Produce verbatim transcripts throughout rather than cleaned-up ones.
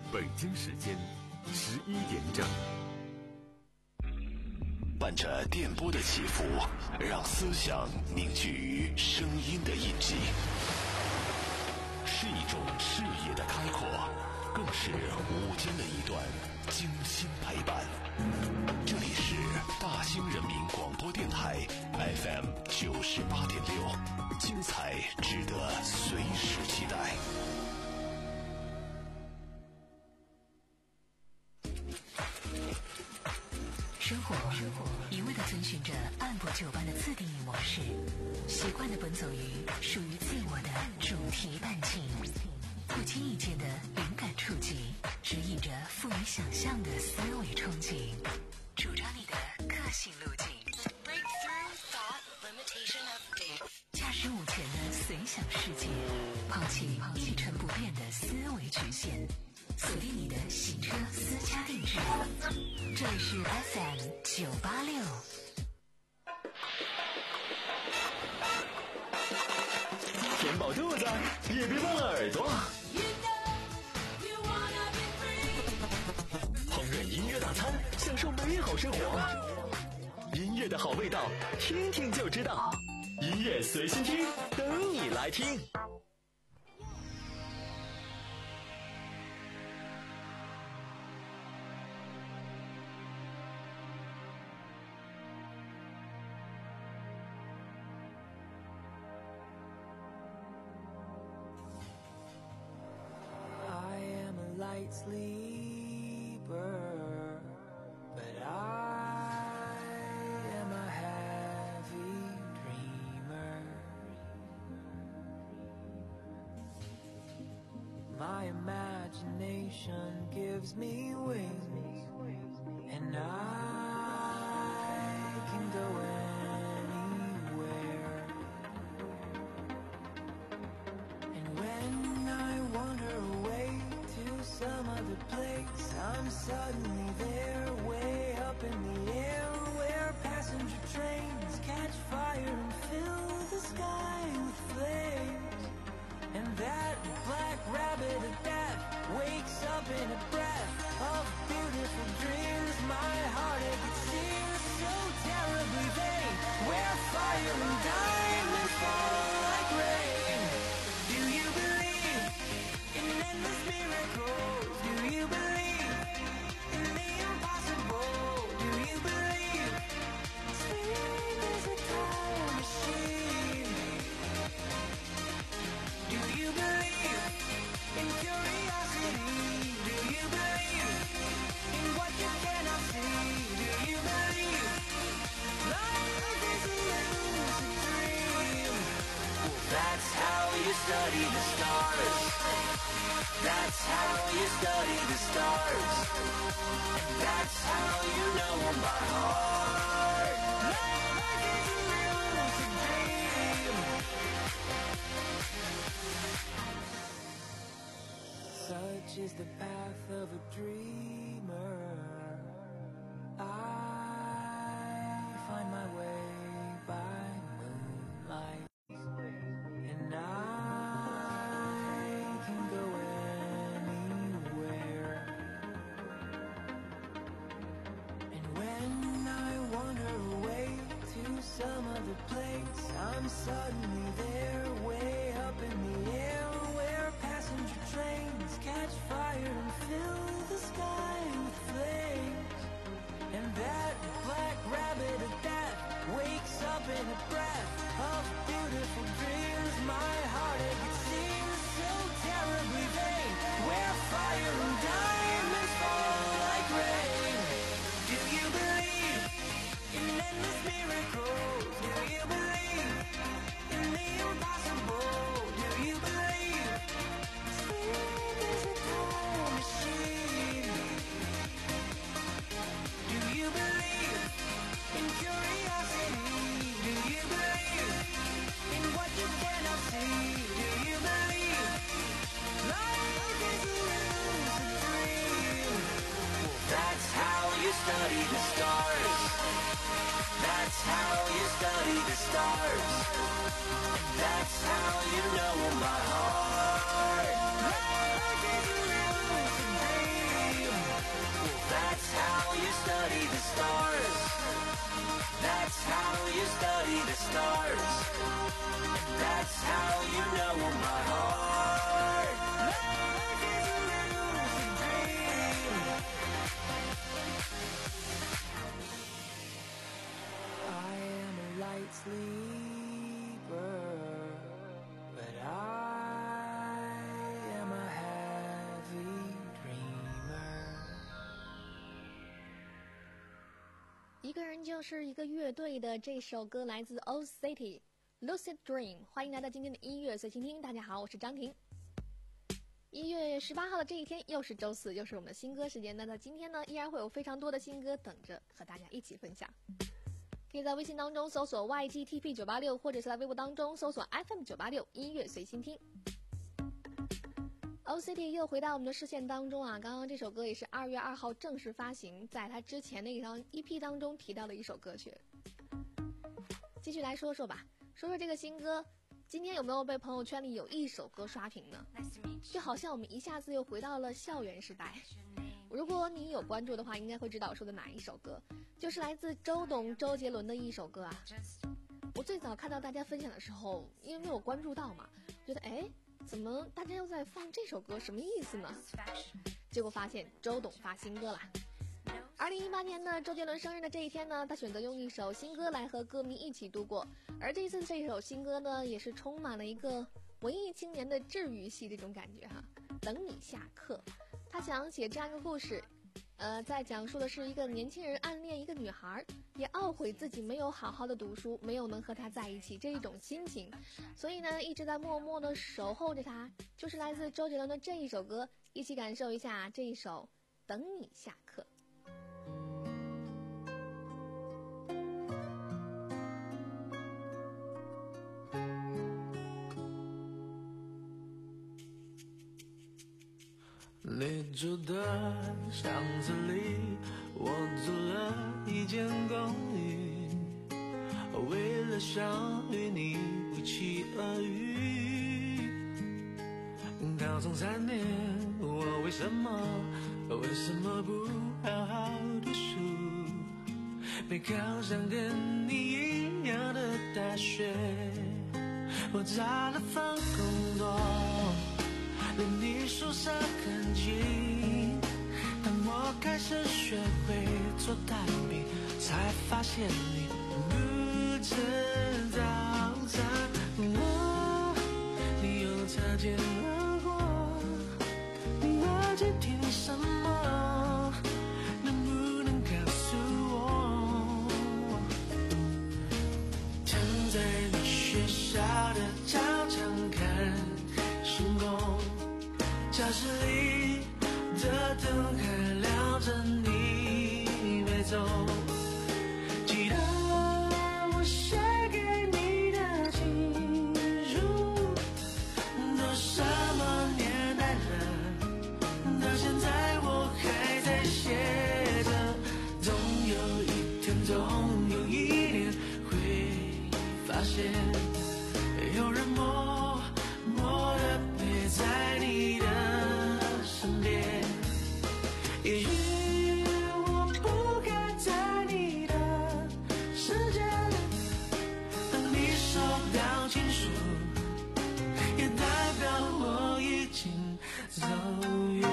北京时间十一点整。 伴着电波的起伏，让思想凝聚于声音的印记，是一种视野的开阔，更是午间的一段精心陪伴。这里是大兴人民广播电台 F M 九十八点六，精彩值得随时期待。 生活一味地遵循着按部就班的自定义模式，习惯地奔走于属于自我的主题淡景，不经意间的灵感触及，指引着富于想象的思维憧憬，主张你的个性路径。驾驶午前的随想世界，抛弃一成不变的思维局限，锁定你的行车私家定制。这里是 F M 九八六。 填饱肚子，也别忘了耳朵。烹饪音乐大餐，享受美好生活。音乐的好味道，听听就知道。音乐随心听，等你来听。 Light sleeper, but I am a heavy dreamer. My imagination gives me wings, and I can go anywhere. And when I wander away to some other place, I'm suddenly there, way up in the air, where passenger trains catch fire and fill the sky with flames. And that black rabbit of death wakes up in a breath of beautiful dreams. My heartache it seems so terribly vain, where fire and diamonds fall like rain. Do you believe in endless miracles? Do you believe in the impossible? Do you believe sleep is a time machine? Do you believe in curiosity? Do you believe in what you cannot see? Do you believe life is a lucid dream? Well, that's how you study the stars. That's how you study the stars. And that's how you know them by heart. Life is a lucid dream. Such is the path of a dreamer. I find my way by moonlight, and I can go anywhere. And when I wander away to some other place, I'm suddenly there, way up in the air, where passenger trains catch fire and fill the sky with flames. And that black rabbit of death wakes up in a breath of beautiful dreams. My heartache it seems so terribly vain, where fire and diamonds fall like rain. Do you believe in endless miracles? Do you believe in the impossible? Do you believe sleep is a time machine? Do you believe in curiosity? Do you believe in what you cannot see? Do you believe life is a lucid dream? Well, that's how you study the stars. That's how you study the stars. And that's how you know them by heart. Life is a lucid dream. That's how you know my heart. Life is a lucid dream. I am a light sleeper, but I am a heavy dreamer. 一个人就是一个乐队的这首歌来自 Old City Lucid Dream。 欢迎来到今天的音乐随心听，大家好，我是张婷。一月十八号的这一天又是周四，又是我们的新歌时间。那在今天呢，依然会有非常多的新歌等着和大家一起分享。可以在微信当中搜索 Y G T P 九八六， 或者是在微博当中搜索 F M 九八六 音乐随心听。O City 又回到我们的视线当中啊！刚刚这首歌也是二月二号正式发行，在他之前的一张 E P 当中提到的一首歌曲。继续来说说吧，说说这个新歌，今天有没有被朋友圈里有一首歌刷屏呢？就好像我们一下子又回到了校园时代。如果你有关注的话，应该会知道我说的哪一首歌，就是来自周董、周杰伦的一首歌啊。我最早看到大家分享的时候，因为没有关注到嘛，觉得哎。怎么大家又在放这首歌，什么意思呢？结果发现周董发新歌啦。二零一八年呢，周杰伦生日的这一天呢，他选择用一首新歌来和歌迷一起度过。而这次这首新歌呢，也是充满了一个文艺青年的治愈系这种感觉哈。等你下课，他想写这样一个故事，呃，在讲述的是一个年轻人暗恋一个女孩，也懊悔自己没有好好的读书，没有能和她在一起这一种心情，所以呢，一直在默默的守候着她。就是来自周杰伦的这一首歌，一起感受一下这一首《等你下课》。 你住的巷子里，我租了一间公寓，为了想与你一起而遇。高中三年，我为什么为什么不好好读书，没考上跟你一样的大学？我找了份工作，连你宿舍很近，当我开始学会做大饼，才发现你不吃早餐。我，你又擦肩而过，你耳机听什么？能不能告诉我？站在你学校的操场看星空，教室里的灯还亮着，你没走。记得我写给你的情书，都什么年代了，到现在我还在写着。总有一天，总有一年会发现，有人默默地陪在你的身边。也许我不该在你的世界，当你收到情书，也代表我已经走远。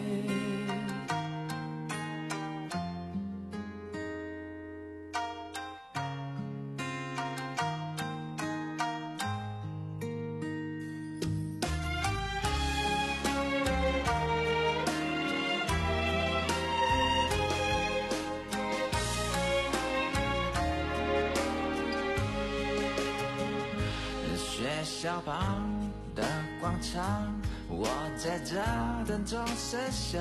学校旁的广场，我在这等钟声响，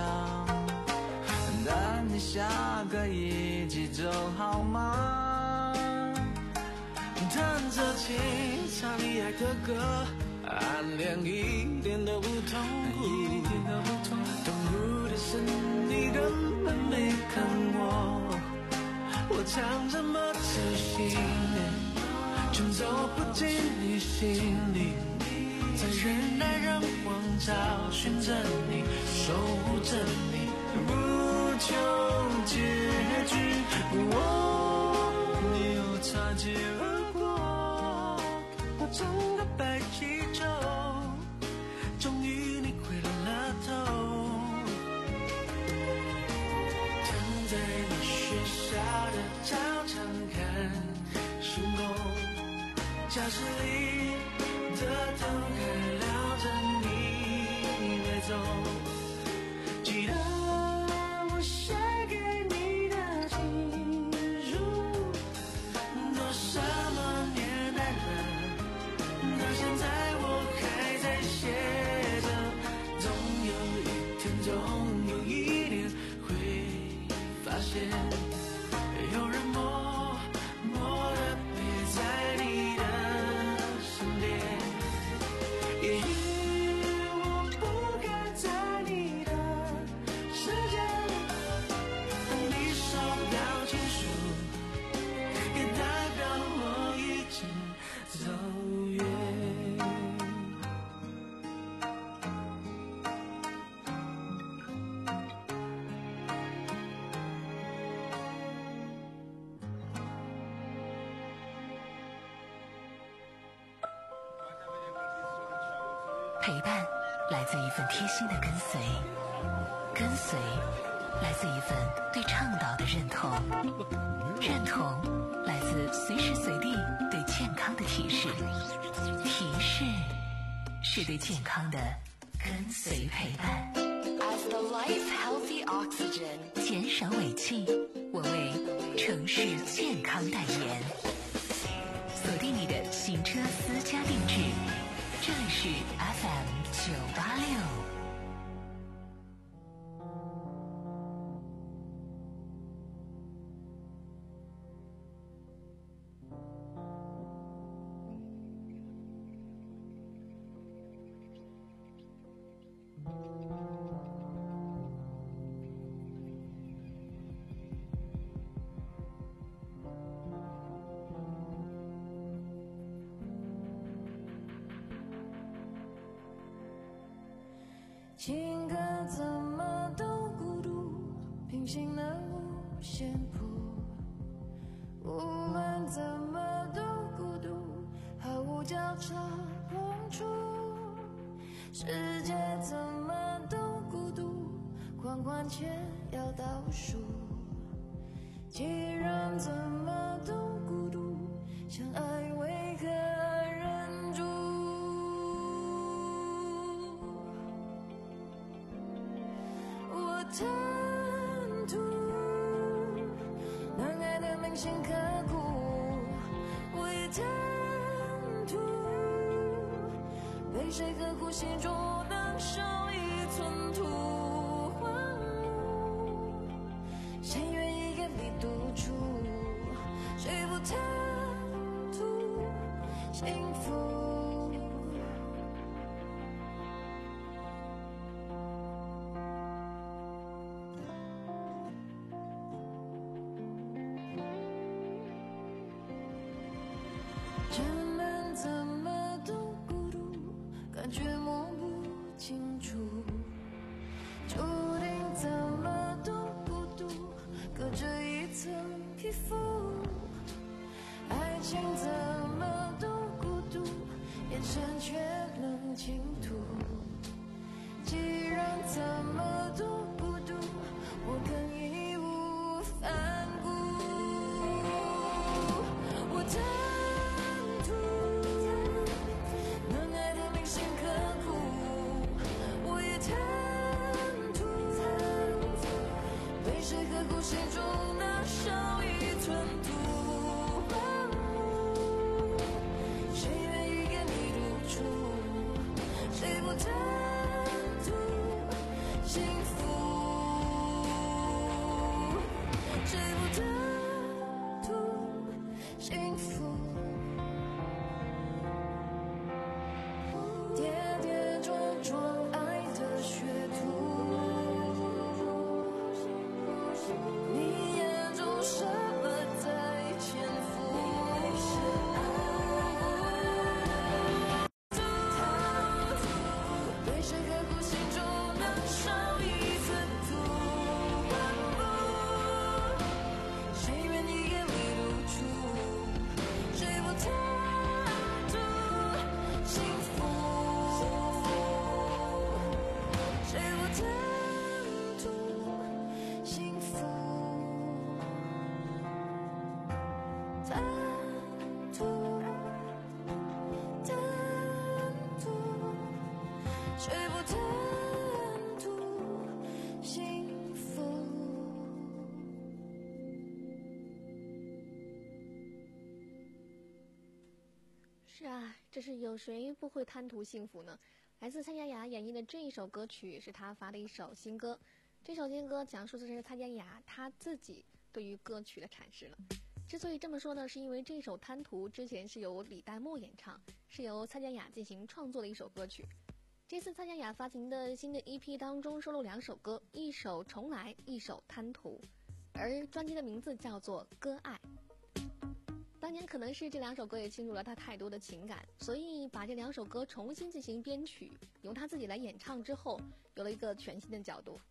等你下课一起走好吗？弹着琴，唱你爱的歌，暗恋一点都不痛苦，痛苦的是你根本没看我，我唱这么自信，却走不进你心里，在人来人往找寻着你，守护着你，不求结局。哦，你又擦肩而过，我整个白天气球，终于你回了头，站在你学校的操场看星空，教室里的灯还亮着，你没走，记得我写给你的情书，都什么年代了，到现在我还在写着，总有一天，总有一年会发现，有人默默地陪在你的身边，也许我不该在你的世界，当你收到情书，也代表我已经走远。 陪伴来自一份贴心的跟随，跟随来自一份对倡导的认同，认同来自随时随地对健康的提示，提示是对健康的跟随陪伴。 As the life healthy oxygen， 减少尾气，我为城市健康代言。锁定你的行车私家定制，这里是 F M 九八六。 情歌怎么都孤独，平行的五线谱，无论怎么都孤独，毫无交叉碰触。世界怎么都孤独，狂欢前要倒数。既然怎么都孤独，相爱为何忍住？我贪图难挨的铭心刻骨，我也贪图被谁呵护，心中能少一寸土。谁愿意给你独处？谁不贪图幸福？人们怎么都孤独，感觉摸不清楚，注定怎么都孤独，隔着一层皮肤。爱情怎么都孤独，眼神却能倾吐。既然怎么都孤独，我更义无反顾。我贪图能爱的铭心刻骨，我也贪图被谁呵护，心中那少一寸土。谁愿意给你独处？谁不贪图幸福？ 是啊，这是有谁不会贪图幸福呢？来自蔡健雅演绎的这一首歌曲是她发的一首新歌，这首新歌讲述的是蔡健雅她自己对于歌曲的阐释了。之所以这么说呢，是因为这首《贪图》之前是由李代沫演唱，是由蔡健雅进行创作的一首歌曲。这次蔡健雅发行的新的 E P 当中收录两首歌，一首《重来》，一首《贪图》，而专辑的名字叫做《割爱》。当年可能是这两首歌也倾注了他太多的情感，所以把这两首歌重新进行编曲，由他自己来演唱之后，有了一个全新的角度。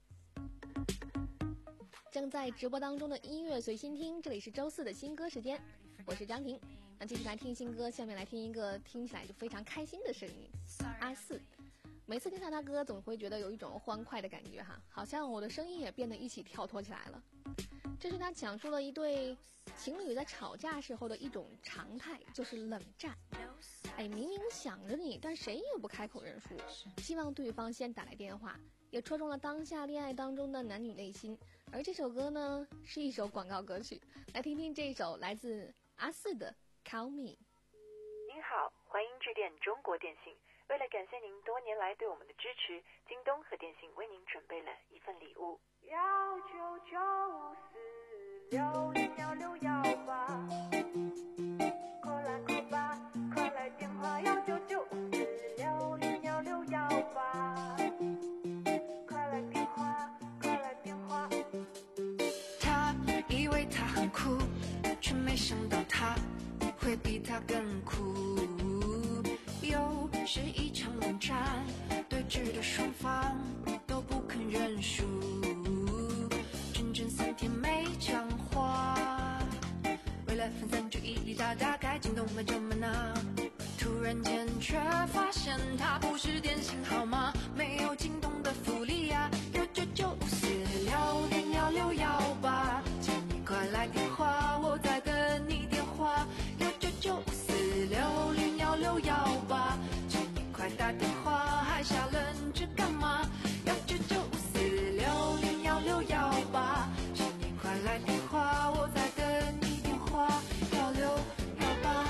正在直播当中的音乐随心听，这里是周四的新歌时间，我是张婷。那继续来听新歌，下面来听一个听起来就非常开心的声音，阿四。每次听到他歌，总会觉得有一种欢快的感觉哈，好像我的声音也变得一起跳脱起来了。这是他讲述了一对情侣在吵架时候的一种常态，就是冷战。哎，明明想着你，但谁也不开口认输，希望对方先打来电话，也戳中了当下恋爱当中的男女内心。而这首歌呢，是一首广告歌曲，来听听这一首来自阿四的 Call Me。 您好，欢迎致电中国电信。为了感谢您多年来对我们的支持，京东和电信为您准备了一份礼物。幺九九五四六零幺六幺八，快来快吧，快来电话幺九九五四六零幺六幺八，快来电话，快来电话。 他以为他很酷，却没想到他会比他更酷。又是一场冷战，对峙的双方都不肯认输，整整三天没讲话。为了分散注意力，他打开京东买这么拿，突然间却发现他不是电信号码，没有京东的福利呀、啊，幺九九五四六零幺六幺八，请你快来电话，我在等你电话，幺九九五四六零幺六幺八，请你快打电话，还傻愣着干嘛？幺九九五四六零幺六幺八，请你快来电话，我在等你电话，幺六幺八。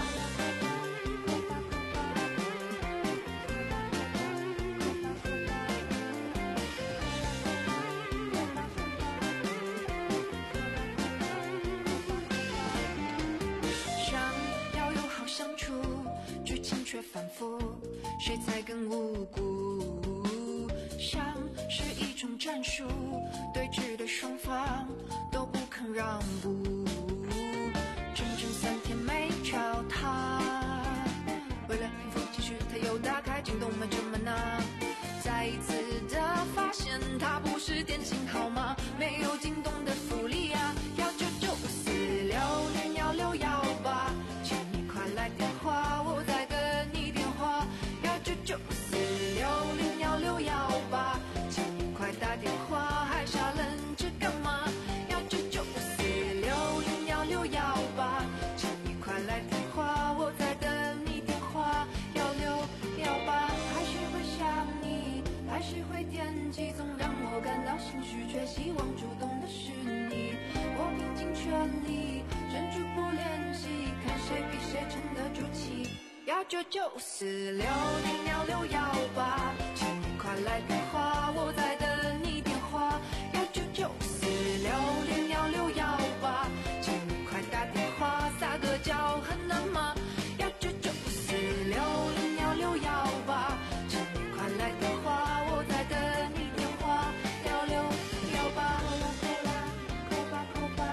想要友好相处，剧情却反复，谁才更无辜？像是一种战术，对峙的双方都不肯让步，整整三天没找他。为了平复情绪，他又打开京东买这么拿，再一次的发现他不是电信号码，没有京东的福利呀、啊，幺九九五四六零幺六幺八，请你快来电话，我在等你电话，幺九九五四六零幺六幺八，请你快打电话，还傻愣着干嘛？幺九九五四六零幺六幺八，请你快来电话，我在等你电话，幺六幺八。还是会想你，还是会惦记，总让我感到心虚，却希望主动的是你。我拼尽全力，忍住不联系，看谁比谁沉得住气。幺九九五四六零幺六幺八，请你快来电话，我在等你电话。幺九九五四六零幺六幺八，请你快打电话，撒个娇很难吗？幺九九五四六零幺六幺八，请你快来电话，我在等你电话，幺六幺八。扣吧扣吧，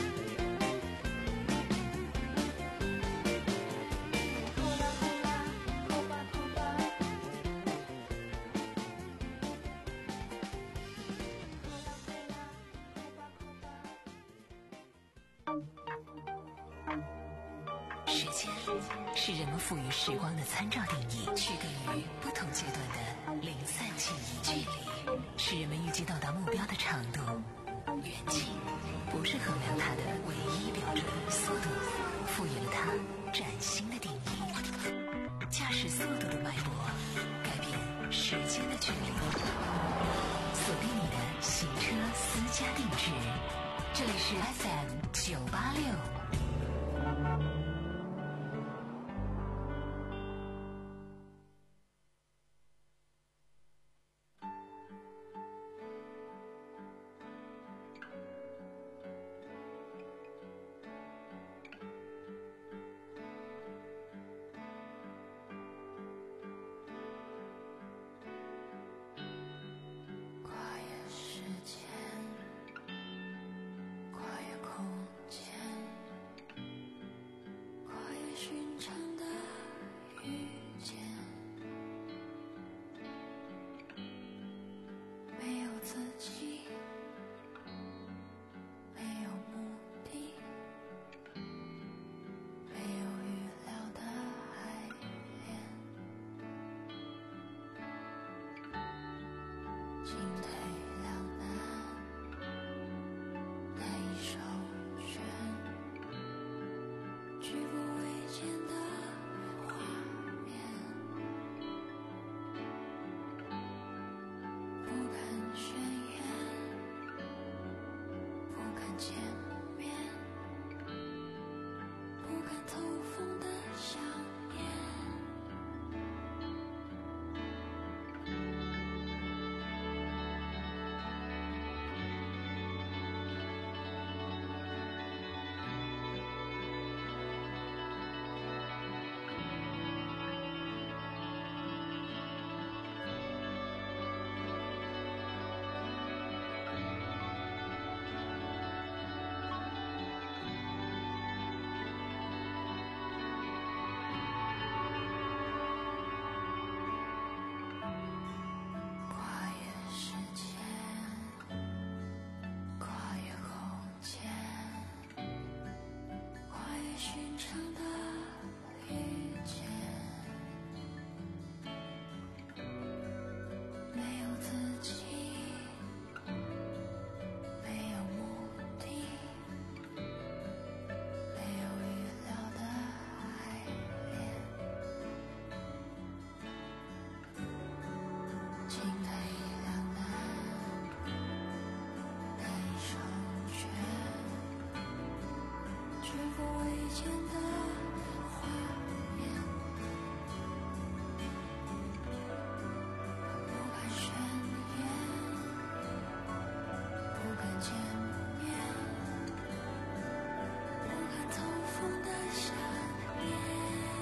扣啦扣啦，扣吧扣吧。 时间是人们赋予时光的参照定义，区隔于不同阶段的零散记忆。距离是人们预计到达目标的长度，远近不是衡量它的唯一标准。速度赋予了它崭新的定义，驾驶速度的脉搏改变时间的距离。锁定你的行车私家定制，这里是 F M 九八六。 过未见的画面，不敢宣言，不敢见面，不敢透风的想念。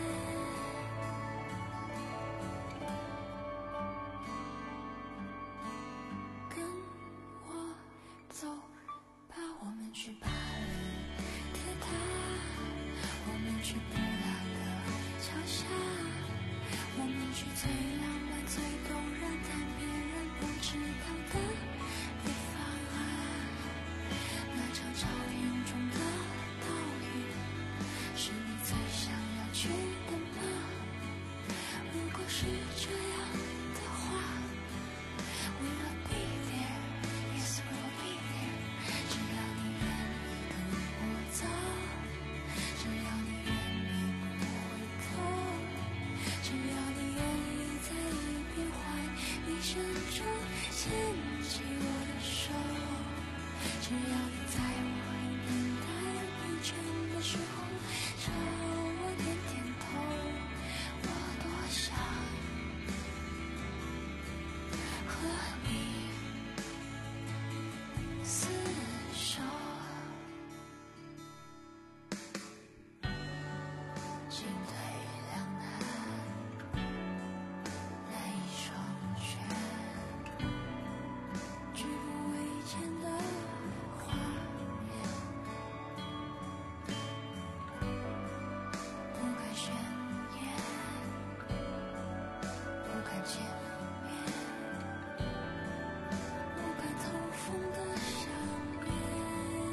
跟我走吧，我们去巴黎铁塔，我们去布拉格桥下，我们去最浪漫最动人但别人不知道的地方啊。那张照片中的岛屿是你最想要去的吗？如果是这样的话，We will be there, yes we will be there。只要你愿意跟我走，只要你愿意不回头，只要你愿意在一片怀疑声中牵起我的手，只要你在我一边大人疲倦的时候朝我点点头，我多想和你厮守。进退两难，难以双全，举步维艰的画面，不敢宣言，不敢见面，不敢透风的想念。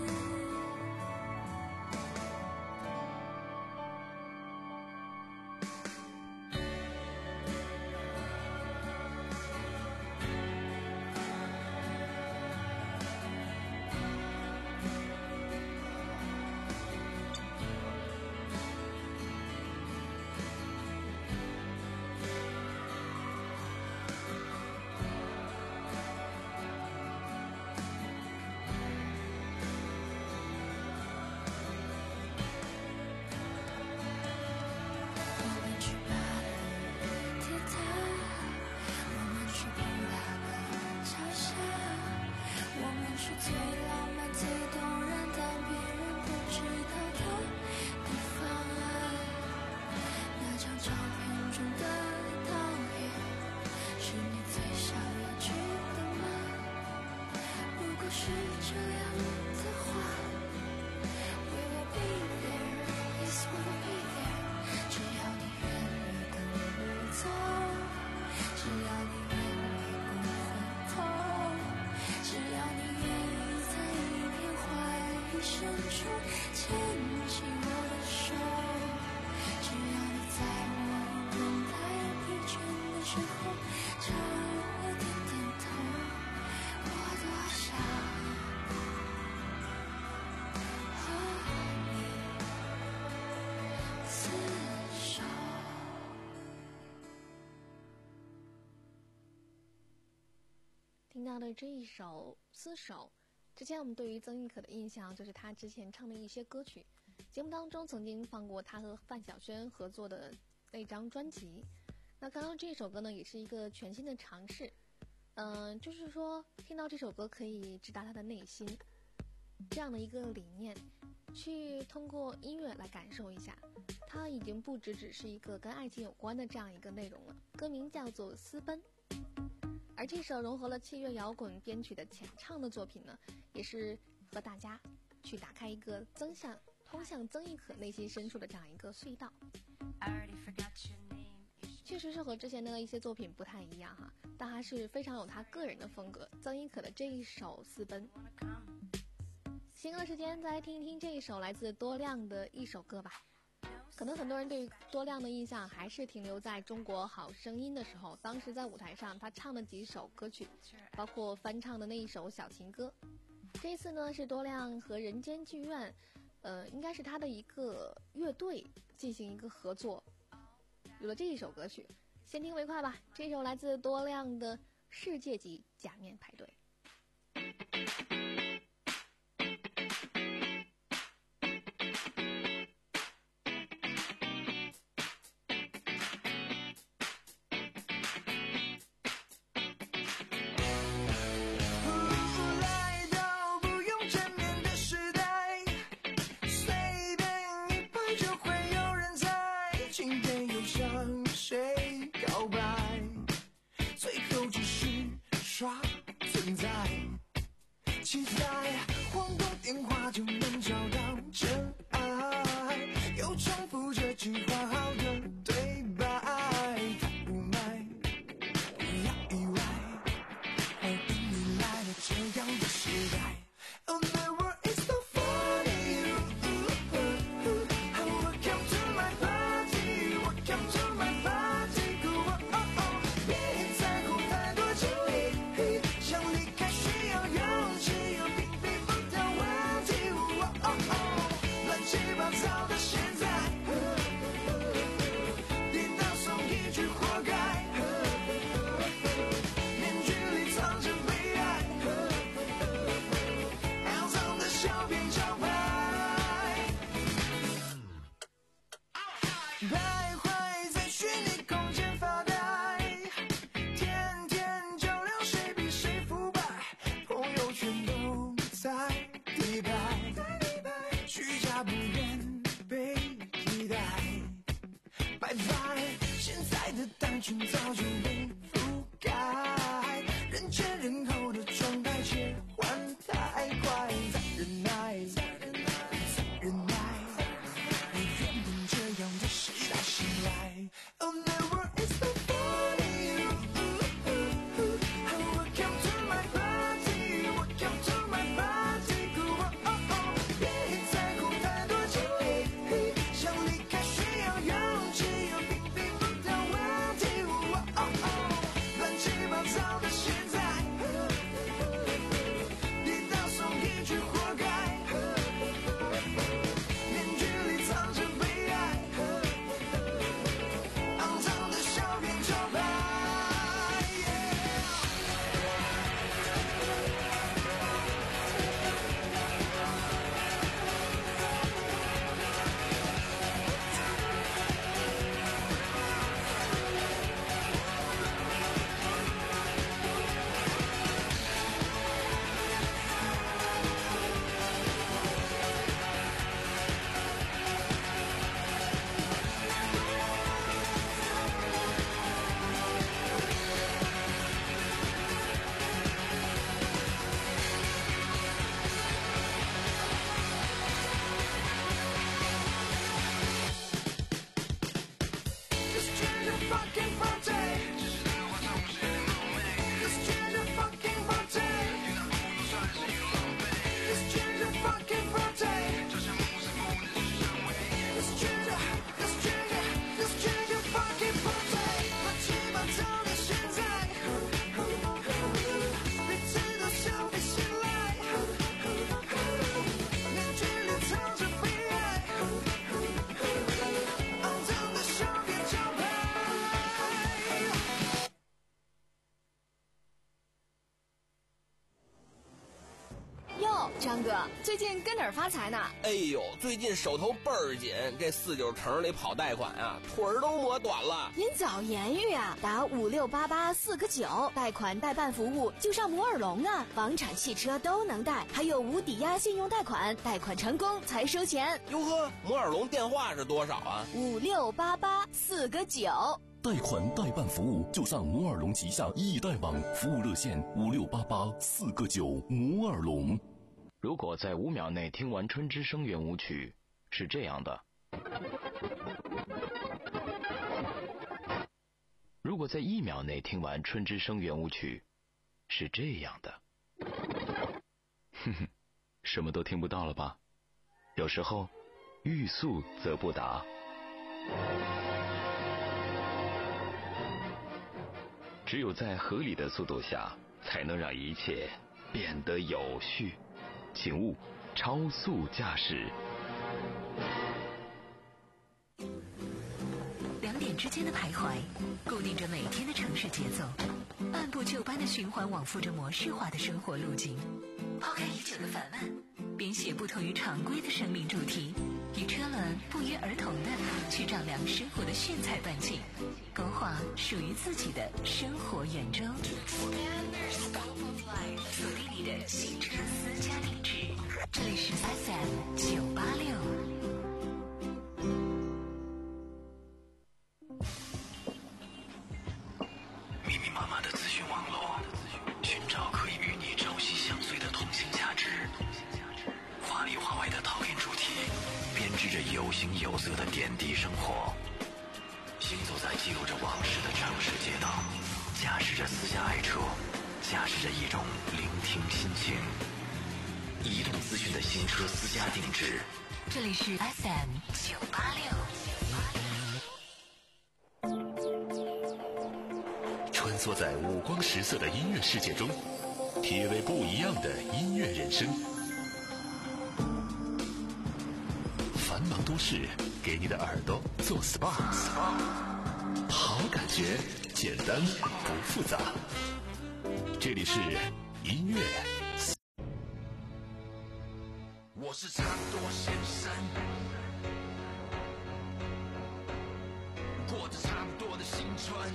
我们去巴黎铁塔，我们去布拉格桥下，我们去最浪漫最动人但别人不知道的地方啊。那张照片中的岛屿是你最想要去的吗？如果是这样的话，We will be there, yes we will be there。只要你愿意跟我走，只要你愿意不回头，只要你愿意在一片怀疑声中牵起我的手，只要你在我一边大人疲倦的时候朝我点点头，我多想和你厮守。 听到的这一首《厮守》，之前我们对于曾轶可的印象就是她之前唱的一些歌曲，节目当中曾经放过她和范晓萱合作的那张专辑。那刚刚这首歌呢，也是一个全新的尝试，嗯、呃，就是说听到这首歌可以直达她的内心，这样的一个理念，去通过音乐来感受一下，它已经不只只是一个跟爱情有关的这样一个内容了。歌名叫做《私奔》。而这首融合了器乐摇滚编曲的浅唱的作品呢，也是和大家去打开一个增向通向曾轶可内心深处的这样一个隧道。确实是和之前的一些作品不太一样哈，但还是非常有他个人的风格。曾轶可的这一首《私奔》，新歌时间再来听一听这一首来自多亮的一首歌吧。可能很多人对于多亮的印象还是停留在中国好声音的时候，当时在舞台上他唱的几首歌曲，包括翻唱的那一首小情歌。这一次呢，是多亮和人间剧院呃，应该是他的一个乐队进行一个合作，有了这一首歌曲。先听为快吧，这首来自多亮的世界级假面派对。 现在，期待晃动电话就能找到真爱，又重复着计划好的对白，不买不要意外，而迎来了这样的时代。Oh, never is so funny. Welcome to my party. Welcome to my party. Oh, oh, oh. 别在乎太多经历，想离开需要勇气，又并非不条问题。Oh, oh, oh. 乱七八糟的现在，跌倒送一句活该。面具里藏着悲哀。小编招牌，徘徊在虚拟空间发呆，天天较量谁比谁腐败，朋友圈都在迪拜，虚假不愿被替代，拜拜，现在的单纯早就被覆盖，人前人后的状态切换太快。忍耐，再忍耐，再忍耐，你原本这样的时代醒来。Oh, never is so funny. Welcome to my party. Welcome to my party. Oh, oh, oh. 别在乎太多经历，想离开需要勇气，又并非不条问题。Oh, oh, oh. 乱七八糟的现在，跌倒送一句活该。面具里藏着悲哀，肮脏的小编招牌。Let's change the fucking party. Let's change the fucking party. Let's change the fucking party. Let's change the, let's change the, let's change the fucking party. 乱七八糟的现在，彼此都想被信赖，面具里藏着悲哀，肮脏的小编招牌。 哟，张哥，最近跟哪儿发财呢？ 哎呦，最近手头倍儿紧，这四九城里跑贷款啊，腿儿都磨短了。 您早言语啊，打五六八八四个九，贷款代办服务就上摩尔龙啊，房产、汽车都能贷，还有无抵押信用贷款，贷款成功才收钱。 哟呵，摩尔龙电话是多少啊？ 五六八八四个九。 贷款代办服务就上摩尔龙旗下易贷网，服务热线五六八八四个九。摩尔龙。 如果在五秒内听完春之声圆舞曲，是这样的；如果在一秒内听完春之声圆舞曲，是这样的。哼哼，什么都听不到了吧？有时候，欲速则不达。只有在合理的速度下，才能让一切变得有序。请勿超速驾驶。 两点之间的徘徊，固定着每天的城市节奏，按部就班的循环往复着模式化的生活路径。抛开已久的烦闷，编写不同于常规的生命主题，与车轮不约而同的去丈量生活的炫彩半径，勾画属于自己的生活圆周。锁定你的新车私家地址，这里是 F M 九八六。 密密麻麻的资讯网络，寻找可以与你形有色的点滴生活，行走在记录着往事的城市街道，驾驶着私家爱车，驾驶着一种聆听心情。移动资讯的新车私家定制， 这里是 F M 九八六。 穿梭在五光十色的音乐世界中，体味不一样的音乐人生。繁忙都市，给你的耳朵做 S P A， 好感觉，简单不复杂。这里是音乐。 我是差不多先生，过着差不多的青春。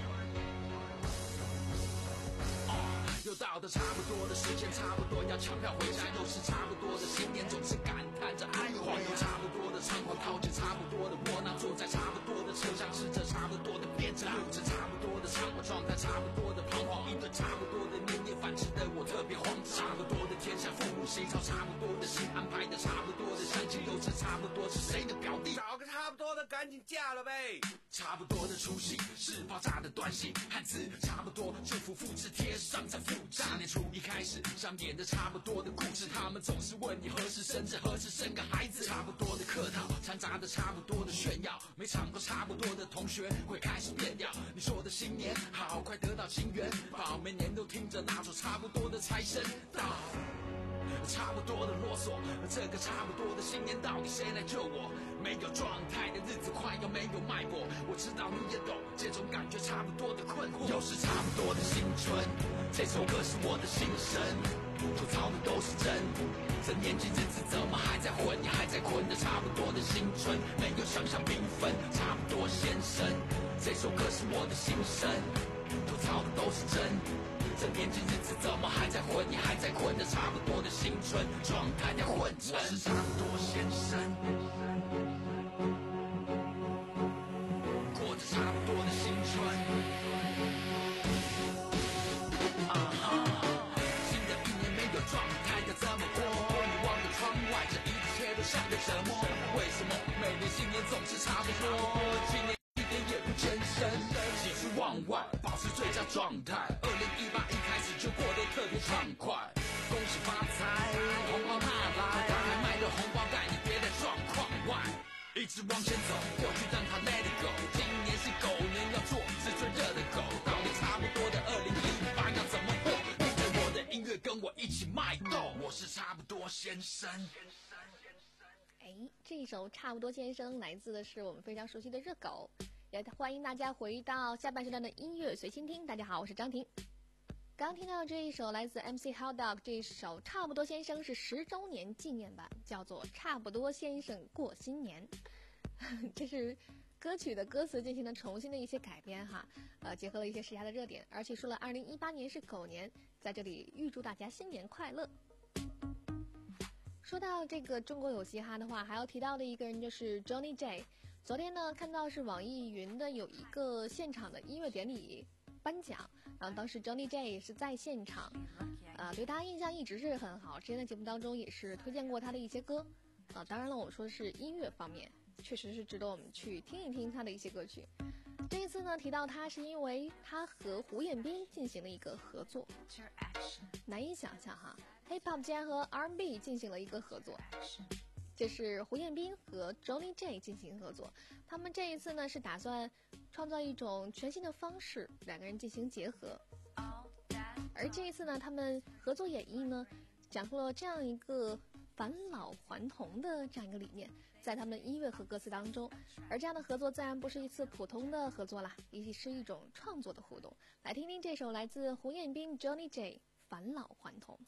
又到了差不多的时间，差不多要抢票回家，又是差不多的新年，总是感叹着哎呦，有差不多的猖狂，掏着差不多的窝囊，坐在差不多的车厢，吃着差不多的便当，录着差不多的唱，我状态差不多的彷徨，一顿差不多的年夜饭吃的我特别慌张，差不多的天下父母心照，差不多的心安排的差不多的相亲，又是差不多是谁的表弟，找个差不多的赶紧嫁了呗，差不多的出席是爆炸的短信，汉字差不多祝福复制贴上再复炸，年初一开始上演的差不多的故事，他们总是问你何时生日，何时生个孩子，差不多的客套掺杂的差不多的炫耀，没尝过差不多的同学会开始变调，你说的新年好，快得到金元宝，每年都听着那首差不多的财神到，差不多的啰嗦，这个差不多的新年到底谁来救我？没有状态的日子快要没有脉搏，我知道你也懂这种感觉，差不多的困惑，又是差不多的新春，这首歌是我的心声，吐槽的都是真，这年纪日子怎么还在混，你还在困的差不多的新春，没有想象缤纷，差不多先生，这首歌是我的心声，吐槽的都是真，这年纪日子怎么还在混，你还在困的差不多的新春，状态要混成，我是差不多先生，过着差不多的新春，啊哈，新的一年没有状态要怎么过，你望着窗外这一切都像个折磨，为什么每年新年总是差不多，今年一点也不健身，喜出望外保持最佳状态，二零一八一开始就过得特别畅快，恭喜发财，红包拿来，打开卖的红包袋，你别在状况外，一直往前走，过去让它 let it go， 今年是狗年，要做是最热的狗，到底差不多的二零一八要怎么过，听着我的音乐跟我一起脉动，我是差不多先生。 哎，这一首差不多先生来自的是我们非常熟悉的热狗，也欢迎大家回到下半时段的音乐随心听。大家好，我是张婷。刚听到这一首来自 M C Hotdog， 这一首差不多先生是十周年纪念版，叫做差不多先生过新年。这是歌曲的歌词进行了重新的一些改编哈，呃，结合了一些时下的热点，而且说了二零一八年是狗年，在这里预祝大家新年快乐。说到这个中国有嘻哈的话，还要提到的一个人就是 Johnny J。昨天呢，看到是网易云的有一个现场的音乐典礼颁奖，然后当时 Johnny J 也是在现场，呃，对他印象一直是很好，之前的节目当中也是推荐过他的一些歌，啊、呃，当然了，我说的是音乐方面，确实是值得我们去听一听他的一些歌曲。这一次呢，提到他是因为他和胡彦斌进行了一个合作，难以想象哈 ，Hip Hop 竟然和 R and B 进行了一个合作。这是胡彦斌和 Johnny J 进行合作，他们这一次呢是打算创造一种全新的方式，两个人进行结合。而这一次呢，他们合作演绎呢，讲述了这样一个返老还童的这样一个理念，在他们的音乐和歌词当中。而这样的合作自然不是一次普通的合作啦，也是一种创作的互动。来听听这首来自胡彦斌 Johnny J《返老还童》。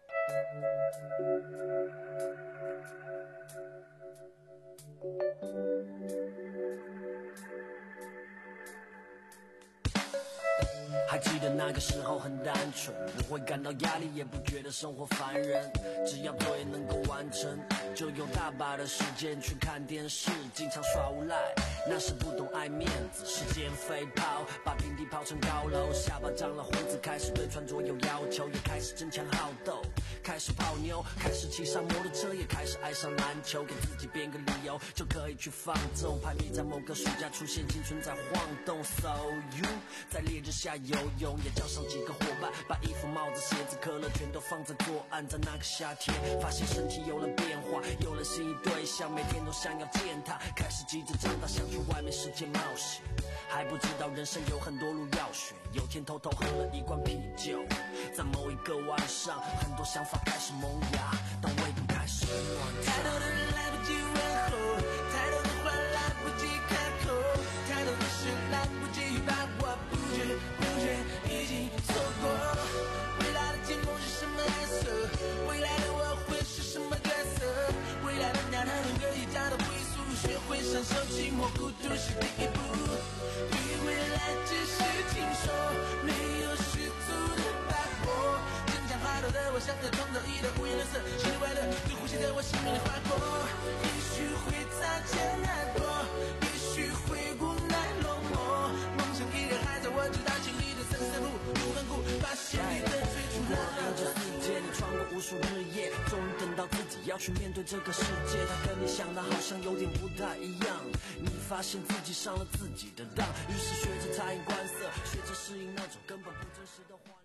还记得那个时候很单纯，不会感到压力，也不觉得生活烦人，只要作业能够完成，就有大把的时间去看电视，经常耍无赖，那时不懂爱面子，时间飞跑，把平地跑成高楼，下巴长了胡子，开始对穿着有要求，也开始争强好斗， 开始泡妞，开始骑上摩托车，也开始爱上篮球，给自己编个理由就可以去放纵，排比在某个暑假出现，青春在晃动。 So you 在烈日下游泳，也叫上几个伙伴，把衣服、帽子、鞋子、可乐全都放在左岸。在那个夏天，发现身体有了变化，有了心仪对象，每天都想要见他，开始急着长大，想去外面世界冒险，还不知道人生有很多路要选。有天偷偷喝了一罐啤酒，在某一个晚上，很多想法开始萌芽，当胃部开始乱跳。 太多的人来不及问候，太多的话来不及开口，太多的事来不及把握，不知不觉已经错过。未来的天空是什么颜色？未来的我会是什么角色？未来的那堂课一家的归宿，学会享受寂寞孤独是第一步。对于未来只是听说，没有十足的把握。真讲话头的我像个通透一的五颜六色，奇怪的就呼吸在我心里划过。也许会擦肩而过，也许会无奈落寞。梦想依然还在，我知道经历的三三步不顽固，把心里的最初的我跟着世界，你穿过无数日夜，终于等到自己要去面对这个世界。它跟你想的好像有点不太一样，你发现自己上了自己的当，于是学着察言观色，学着适应那种根本不真实的欢乐。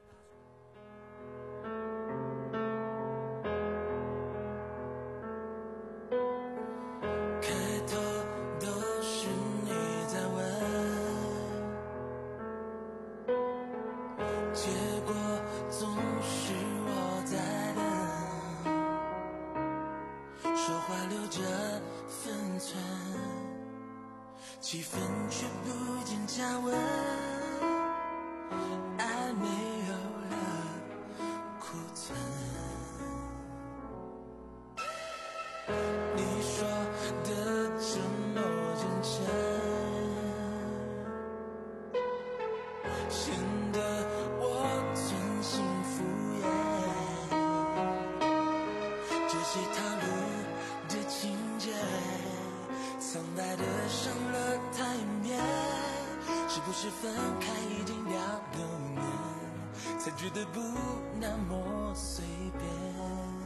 开头都是你在问，结果总是我在等。说话留着分寸，气氛却不见加温，爱没有了库存。你说的这么真诚，显得我存心敷衍。这些套路的情节，苍白的上了台面，是不是分开已经两六年，才觉得不那么随便。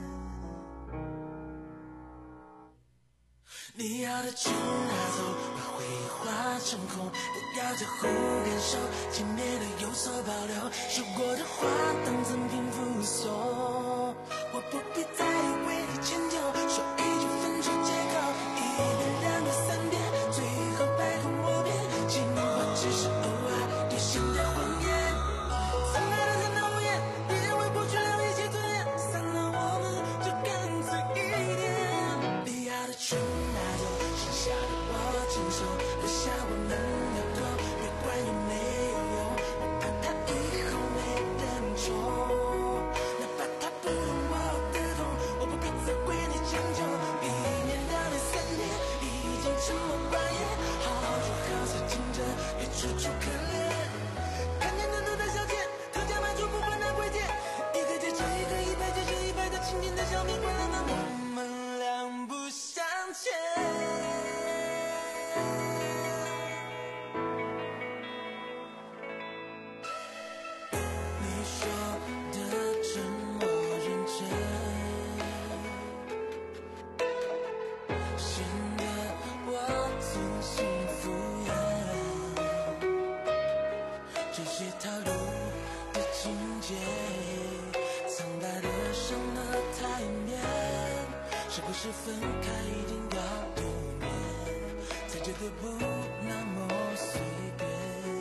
你要的就拿走，把回忆化成空，不要再互感受，前面的有所保留，说过的话当赠品附送，我不必再为你迁就，说一句分手借口，一遍两遍三遍，最后百口莫辩，情话只是偶尔兑现的谎言，残害了才能无言，别为过去留一些尊严，散了我们就干脆一点。你要的全拿走，剩下的我承受，留下我们的痛，别管有没有用，我怕他以后没人宠，哪怕他不懂我的痛，我不必责怪你将就，一年两年三年已经沉默寡言，好说好色情着也楚楚可怜，看见很多的小钱，特价满足不分的贵贱，一个接着一个，一排接着一排的亲近的小面，快乐的我们两不相欠。你说的这么认真，显得我存心敷衍。这些套路的情节，苍白的上了台面，是不是分开已经要六年，才觉得不那么随便。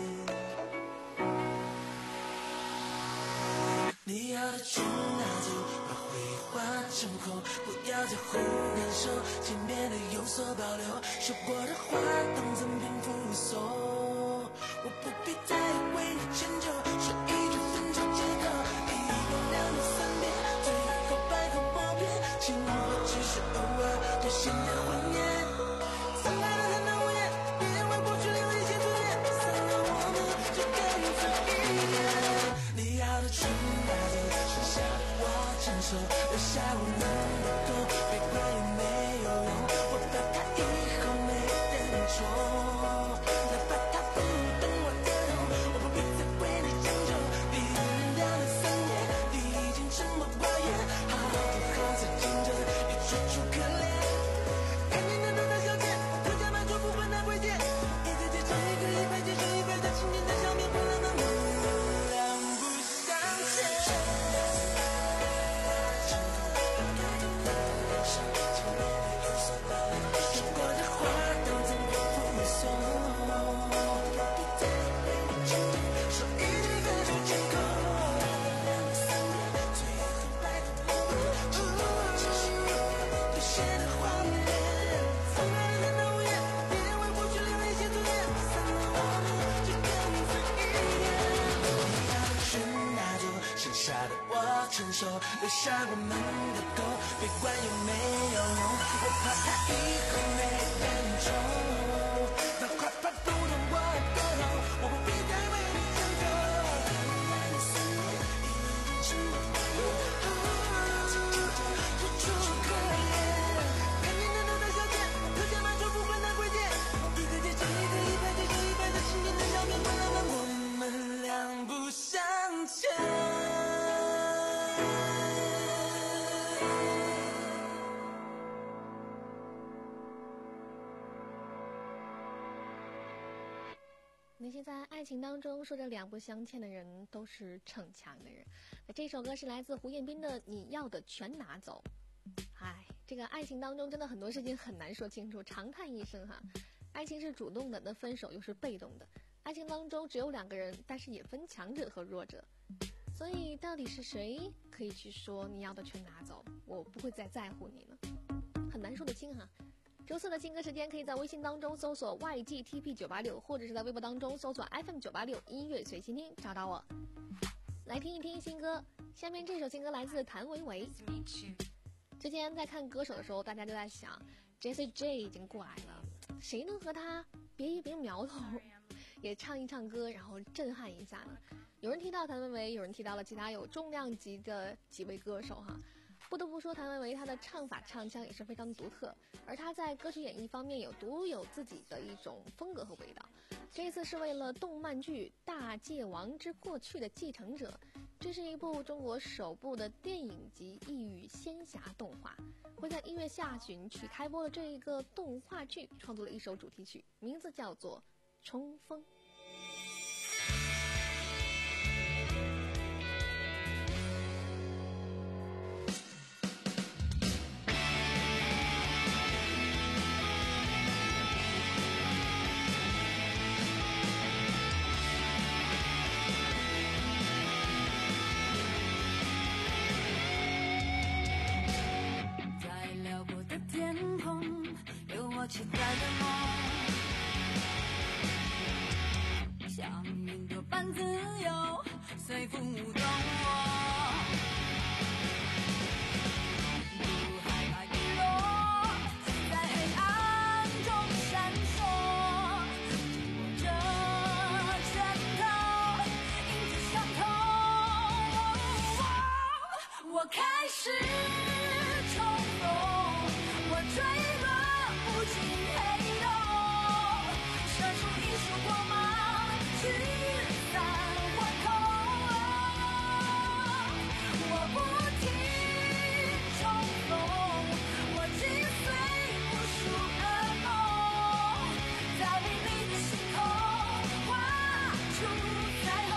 你要的全拿走，把回忆化成空，不要再互感受，前面的有所保留，说过的话当赠品附送，我不必再为你迁就，说一句分手借口，一遍两遍三遍，最后百口莫辩，情话只是偶尔兑现的谎言，残害了才能无言，别为过去留一些尊严，散了我们就干脆一点。你要的全拿走，剩下的我承受，留下我们的痛，别管有没有用，我怕他以后没人宠，哪怕他不懂我的痛，我不必再为你将就，一年两年三年，你已经沉默寡言， 承受，留下我们的狗，别管有没有用，我怕它以后没人宠。那快怕不懂我的好，我不必再为你将就。楚楚可怜，看见的都在消遣，特价满足不换的规矩，一个接着一个，一拍接着一拍的经典的照片，快让我们两不相欠。 那些在爱情当中说着两不相欠的人，都是逞强的人。那这首歌是来自胡彦斌的《你要的全拿走》。唉，这个爱情当中真的很多事情很难说清楚，长叹一声哈。爱情是主动的，那分手又是被动的。爱情当中只有两个人，但是也分强者和弱者。所以到底是谁可以去说你要的全拿走，我不会再在乎你呢？很难说得清哈。周四的新歌时间，可以在微信当中搜索 Y G T P 九八六， 或者是在微博当中搜索 F M 九八六 音乐随心听找到我。来听一听新歌，下面这首新歌来自谭维维。之前在看歌手的时候，大家都在想 Jessie J 已经过来了，谁能和他别一别苗头，也唱一唱歌，然后震撼一下呢？有人提到谭维维，有人提到了其他有重量级的几位歌手哈。不得不说，谭维维她的唱法唱腔也是非常独特，而她在歌曲演绎方面有独有自己的一种风格和味道。这一次是为了动漫剧《大界王之过去的继承者》，这是一部中国首部的电影级异域仙侠动画，会在一月下旬去开播了这一个动画剧，创作了一首主题曲，名字叫做《冲锋》。 期待的梦，像云朵般自由，随风舞动我。不害怕跌落，在黑暗中闪烁，紧握着拳头，迎着伤痛。我开始冲锋，我坠落。不尽黑洞，射出一束光芒，驱散惶恐。我不停冲锋，我击碎无数噩梦，在美丽的星空画出彩虹。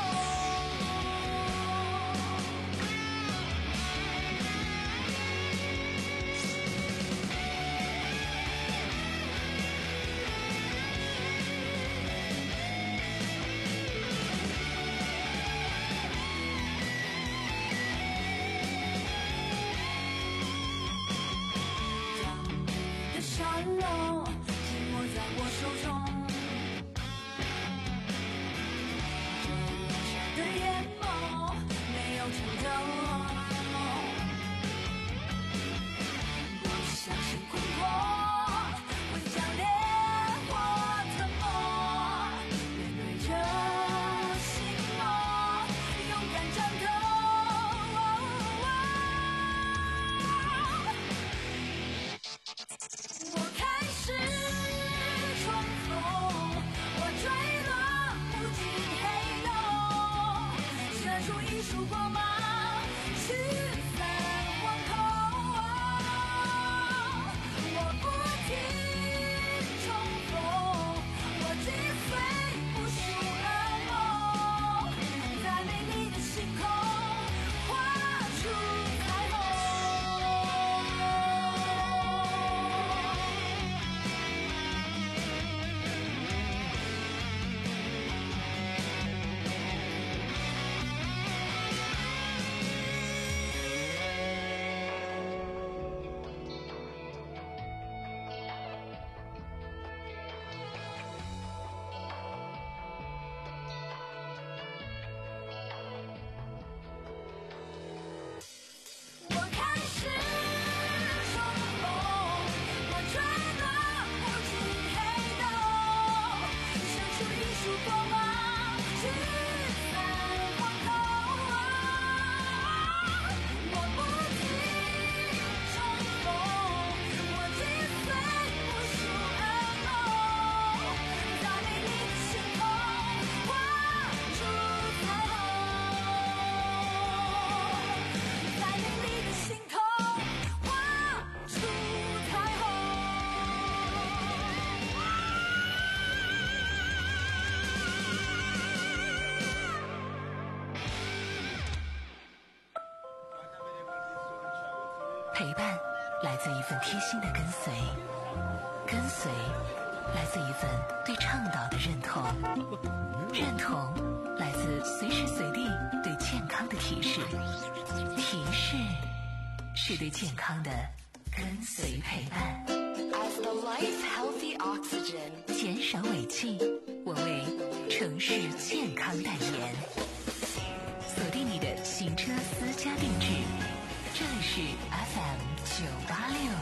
陪伴来自一份贴心的跟随，跟随来自一份对倡导的认同，认同来自随时随地对健康的提示，提示是对健康的跟随陪伴。 As the life healthy oxygen， 减少尾气，我为城市健康代言。锁定你的行车私家定制，这里是 F M 九八六。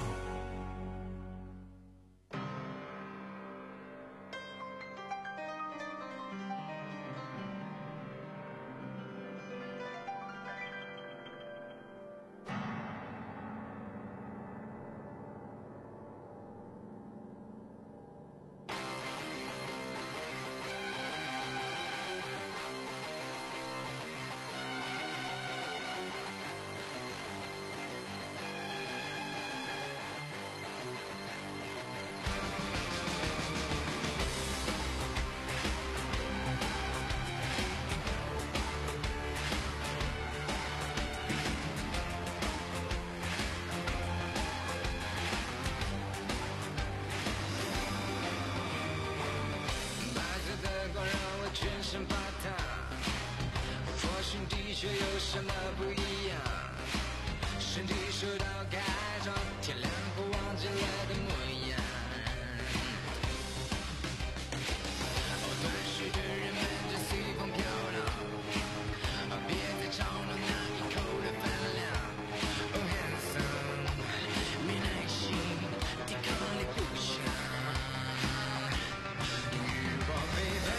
身八塔，或许的确有什么不一样，身体受到改装，天亮后忘记了的模样。哦，对视的人们正随风飘荡，哦，别再吵闹那一口的饭量。哦 handsome， 没耐心，抵抗力不强，欲望背叛。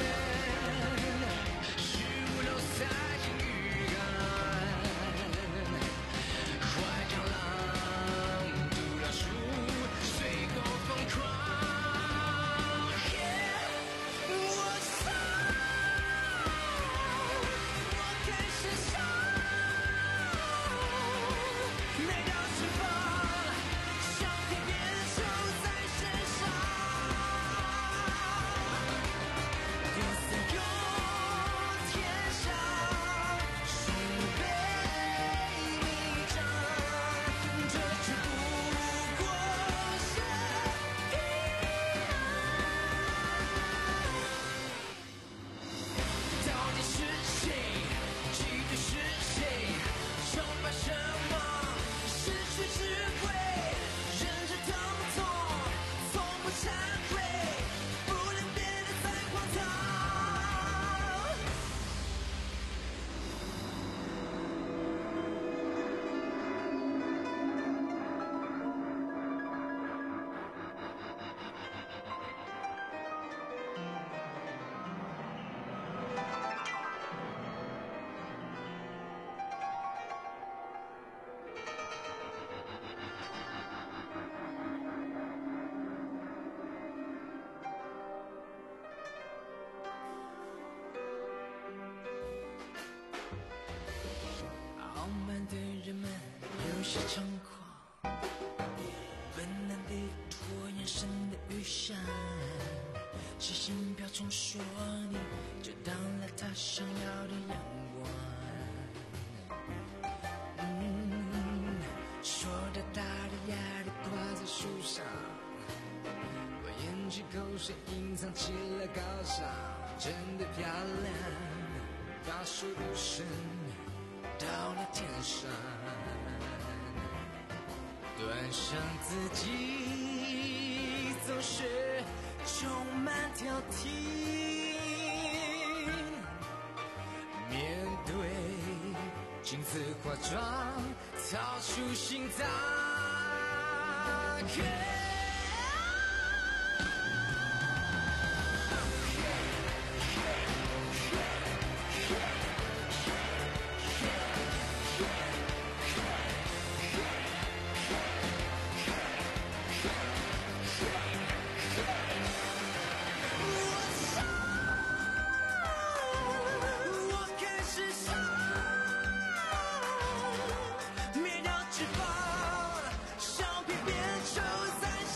傲慢的人们有些猖狂，笨蛋的拖延神的雨伞，是心飘中说你就当了他想要的阳光。嗯，说的大的压力挂在树上，我咽去口水隐藏起了高尚，真的漂亮，把手都伸到了天上，端详自己总是充满挑剔，面对镜子化妆掏出心脏，灭掉脂肪，橡皮变皱在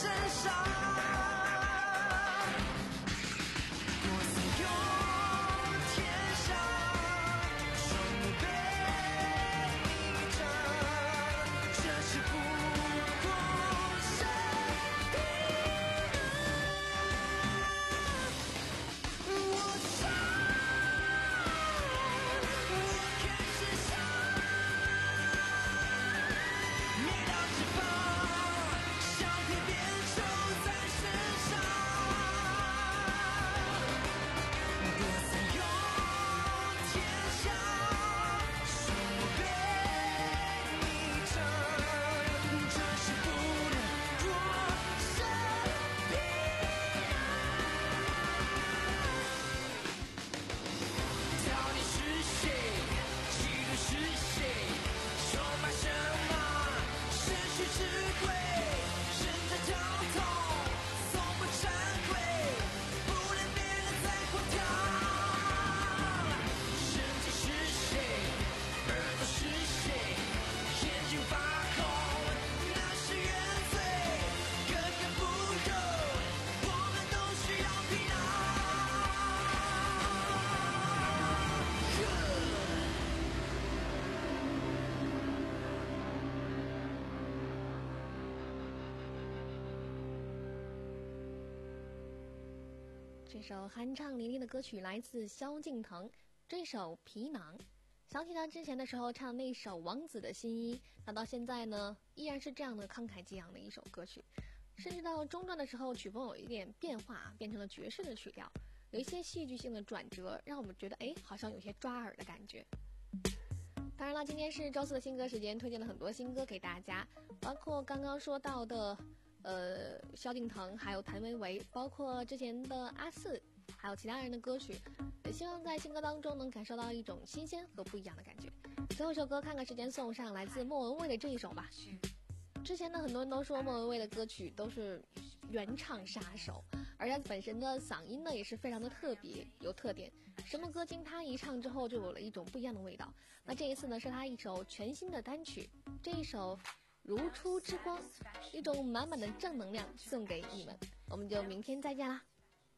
这首酣畅淋漓的歌曲来自萧敬腾，这首《皮囊》。想起他之前的时候唱那首《王子的新衣》，那到现在呢，依然是这样的慷慨激昂的一首歌曲。甚至到中段的时候，曲风有一点变化，变成了爵士的曲调，有一些戏剧性的转折，让我们觉得哎，好像有些抓耳的感觉。当然了，今天是周四的新歌时间，推荐了很多新歌给大家，包括刚刚说到的呃萧敬腾，还有谭维维，包括之前的阿四，还有其他人的歌曲，也希望在新歌当中能感受到一种新鲜和不一样的感觉。最后一首歌看看时间送上来自莫文蔚的这一首吧。之前呢，很多人都说莫文蔚的歌曲都是原唱杀手，而他本身的嗓音呢也是非常的特别有特点，什么歌经他一唱之后就有了一种不一样的味道。那这一次呢是他一首全新的单曲，这一首如初之光，一种满满的正能量送给你们，我们就明天再见啦。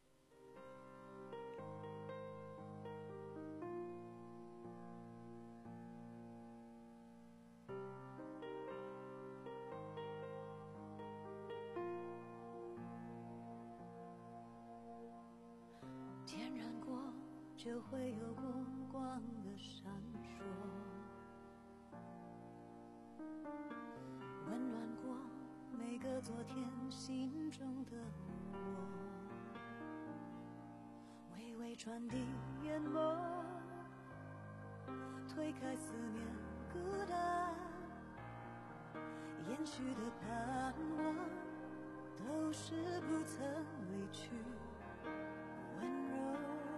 点燃过就会有过光的闪烁，温暖过每个昨天心中的我，微微传递淹没，推开思念孤单，延续的盼望都是不曾离去温柔。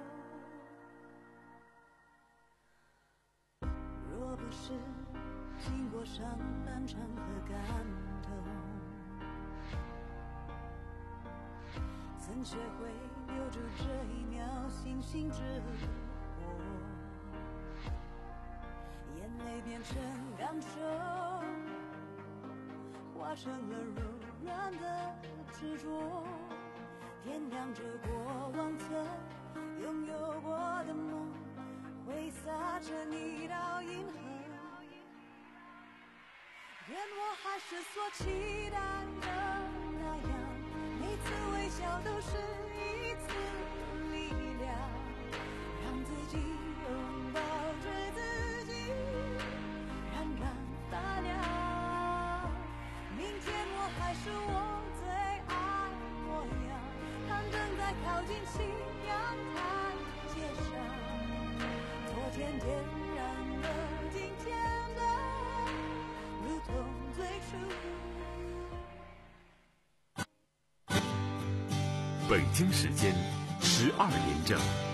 若不是经过上半场的感动，怎学会留住这一秒星星之火？眼泪变成感受，化成了柔软的执着，点亮着过往曾拥有过的梦，挥洒成一道银河。愿我还是所期待的那样，每次微笑都是一次力量，让自己拥抱着自己，冉冉发亮。明天我还是我最爱模样，看正在靠近夕阳台阶上，昨天点燃了今天的，如同最初。 北京时间十二点整。